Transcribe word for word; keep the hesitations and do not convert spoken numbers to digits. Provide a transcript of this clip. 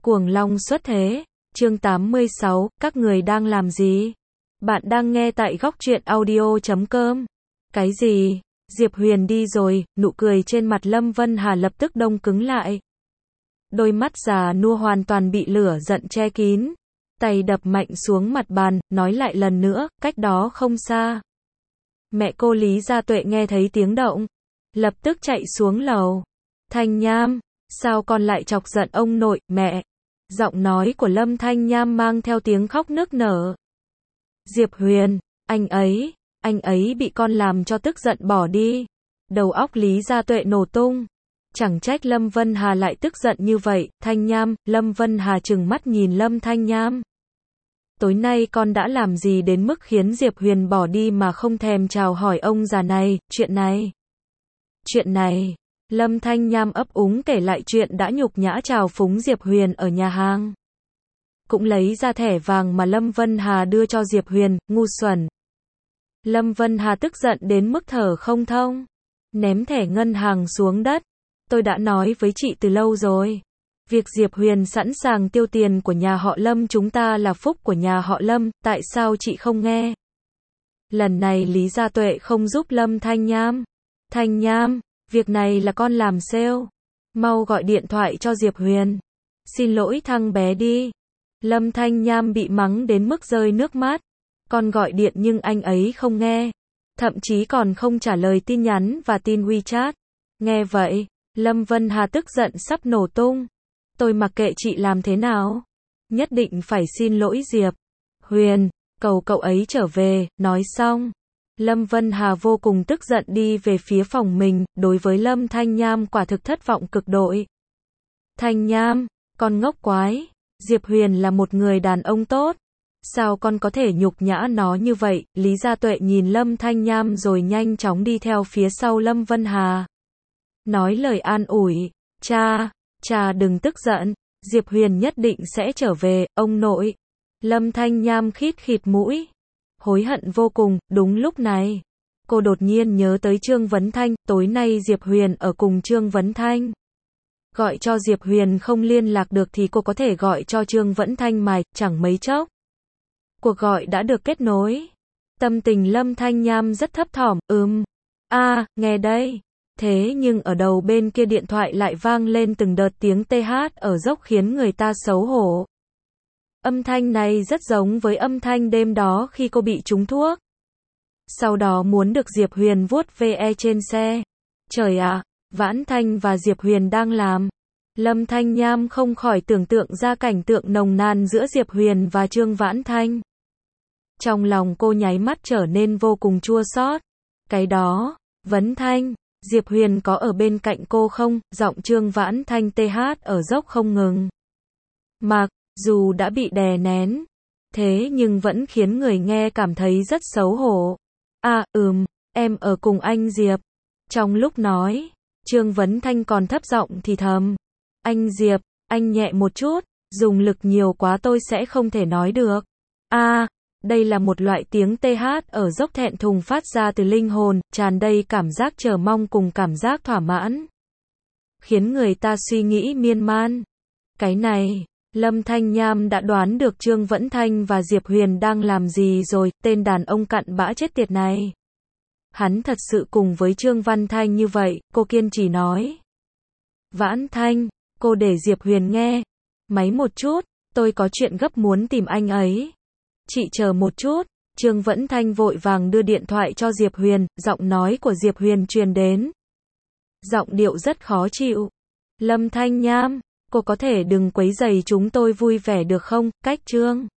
Cuồng long xuất thế, chương tám mươi sáu, các người đang làm gì? Bạn đang nghe tại góc truyện audio chấm com. Cái gì? Diệp Huyền đi rồi, nụ cười trên mặt Lâm Vân Hà lập tức đông cứng lại. Đôi mắt già nua hoàn toàn bị lửa giận che kín. Tay đập mạnh xuống mặt bàn, nói lại lần nữa, cách đó không xa. Mẹ cô Lý Gia Tuệ nghe thấy tiếng động, lập tức chạy xuống lầu. Thanh Nham, sao con lại chọc giận ông nội, mẹ? Giọng nói của Lâm Thanh Nham mang theo tiếng khóc nức nở. Diệp Huyền, anh ấy, anh ấy bị con làm cho tức giận bỏ đi. Đầu óc Lý Gia Tuệ nổ tung. Chẳng trách Lâm Vân Hà lại tức giận như vậy. Thanh Nham, Lâm Vân Hà trừng mắt nhìn Lâm Thanh Nham. Tối nay con đã làm gì đến mức khiến Diệp Huyền bỏ đi mà không thèm chào hỏi ông già này, chuyện này. Chuyện này, Lâm Thanh Nham ấp úng kể lại chuyện đã nhục nhã trào phúng Diệp Huyền ở nhà hàng. Cũng lấy ra thẻ vàng mà Lâm Vân Hà đưa cho Diệp Huyền, ngu xuẩn. Lâm Vân Hà tức giận đến mức thở không thông, ném thẻ ngân hàng xuống đất. Tôi đã nói với chị từ lâu rồi. Việc Diệp Huyền sẵn sàng tiêu tiền của nhà họ Lâm chúng ta là phúc của nhà họ Lâm, tại sao chị không nghe? Lần này Lý Gia Tuệ không giúp Lâm Thanh Nham. Thanh Nham, việc này là con làm sale. Mau gọi điện thoại cho Diệp Huyền. Xin lỗi thằng bé đi. Lâm Thanh Nham bị mắng đến mức rơi nước mắt. Con gọi điện nhưng anh ấy không nghe. Thậm chí còn không trả lời tin nhắn và tin WeChat. Nghe vậy, Lâm Vân Hà tức giận sắp nổ tung. Tôi mặc kệ chị làm thế nào. Nhất định phải xin lỗi Diệp Huyền, cầu cậu ấy trở về. Nói xong, Lâm Vân Hà vô cùng tức giận đi về phía phòng mình. Đối với Lâm Thanh Nham quả thực thất vọng cực độ. Thanh Nham, con ngốc quái. Diệp Huyền là một người đàn ông tốt. Sao con có thể nhục nhã nó như vậy? Lý Gia Tuệ nhìn Lâm Thanh Nham rồi nhanh chóng đi theo phía sau Lâm Vân Hà. Nói lời an ủi. Cha, cha đừng tức giận. Diệp Huyền nhất định sẽ trở về, ông nội. Lâm Thanh Nham khít khịt mũi. Hối hận vô cùng. Đúng lúc này, cô đột nhiên nhớ tới Trương Vấn Thanh. Tối nay Diệp Huyền ở cùng Trương Vấn Thanh. Gọi cho Diệp Huyền không liên lạc được thì cô có thể gọi cho Trương Vấn Thanh mà, chẳng mấy chốc. Cuộc gọi đã được kết nối. Tâm tình Lâm Thanh Nham rất thấp thỏm, ừm. a à, nghe đây. Thế nhưng ở đầu bên kia điện thoại lại vang lên từng đợt tiếng tê hát ở dốc khiến người ta xấu hổ. Âm thanh này rất giống với âm thanh đêm đó khi cô bị trúng thuốc. Sau đó muốn được Diệp Huyền vuốt ve trên xe. Trời ạ, à, Vãn Thanh và Diệp Huyền đang làm. Lâm Thanh Nham không khỏi tưởng tượng ra cảnh tượng nồng nàn giữa Diệp Huyền và Trương Vãn Thanh. Trong lòng cô nháy mắt trở nên vô cùng chua xót. Cái đó, Vấn Thanh, Diệp Huyền có ở bên cạnh cô không? Giọng Trương Vãn Thanh tê hát ở dốc không ngừng. Mặc dù đã bị đè nén, thế nhưng vẫn khiến người nghe cảm thấy rất xấu hổ. À, ừm, em ở cùng anh Diệp. Trong lúc nói, Trương Vấn Thanh còn thấp giọng thì thầm. Anh Diệp, anh nhẹ một chút, dùng lực nhiều quá tôi sẽ không thể nói được. À, đây là một loại tiếng tê hát ở dốc thẹn thùng phát ra từ linh hồn, tràn đầy cảm giác chờ mong cùng cảm giác thỏa mãn. Khiến người ta suy nghĩ miên man. Cái này, Lâm Thanh Nham đã đoán được Trương Vấn Thanh và Diệp Huyền đang làm gì rồi, tên đàn ông cặn bã chết tiệt này. Hắn thật sự cùng với Trương Văn Thanh như vậy, cô kiên trì nói. Vãn Thanh, cô để Diệp Huyền nghe. Máy một chút, tôi có chuyện gấp muốn tìm anh ấy. Chị chờ một chút. Trương Vấn Thanh vội vàng đưa điện thoại cho Diệp Huyền, giọng nói của Diệp Huyền truyền đến. Giọng điệu rất khó chịu. Lâm Thanh Nham, cô có thể đừng quấy rầy chúng tôi vui vẻ được không? Cách Trương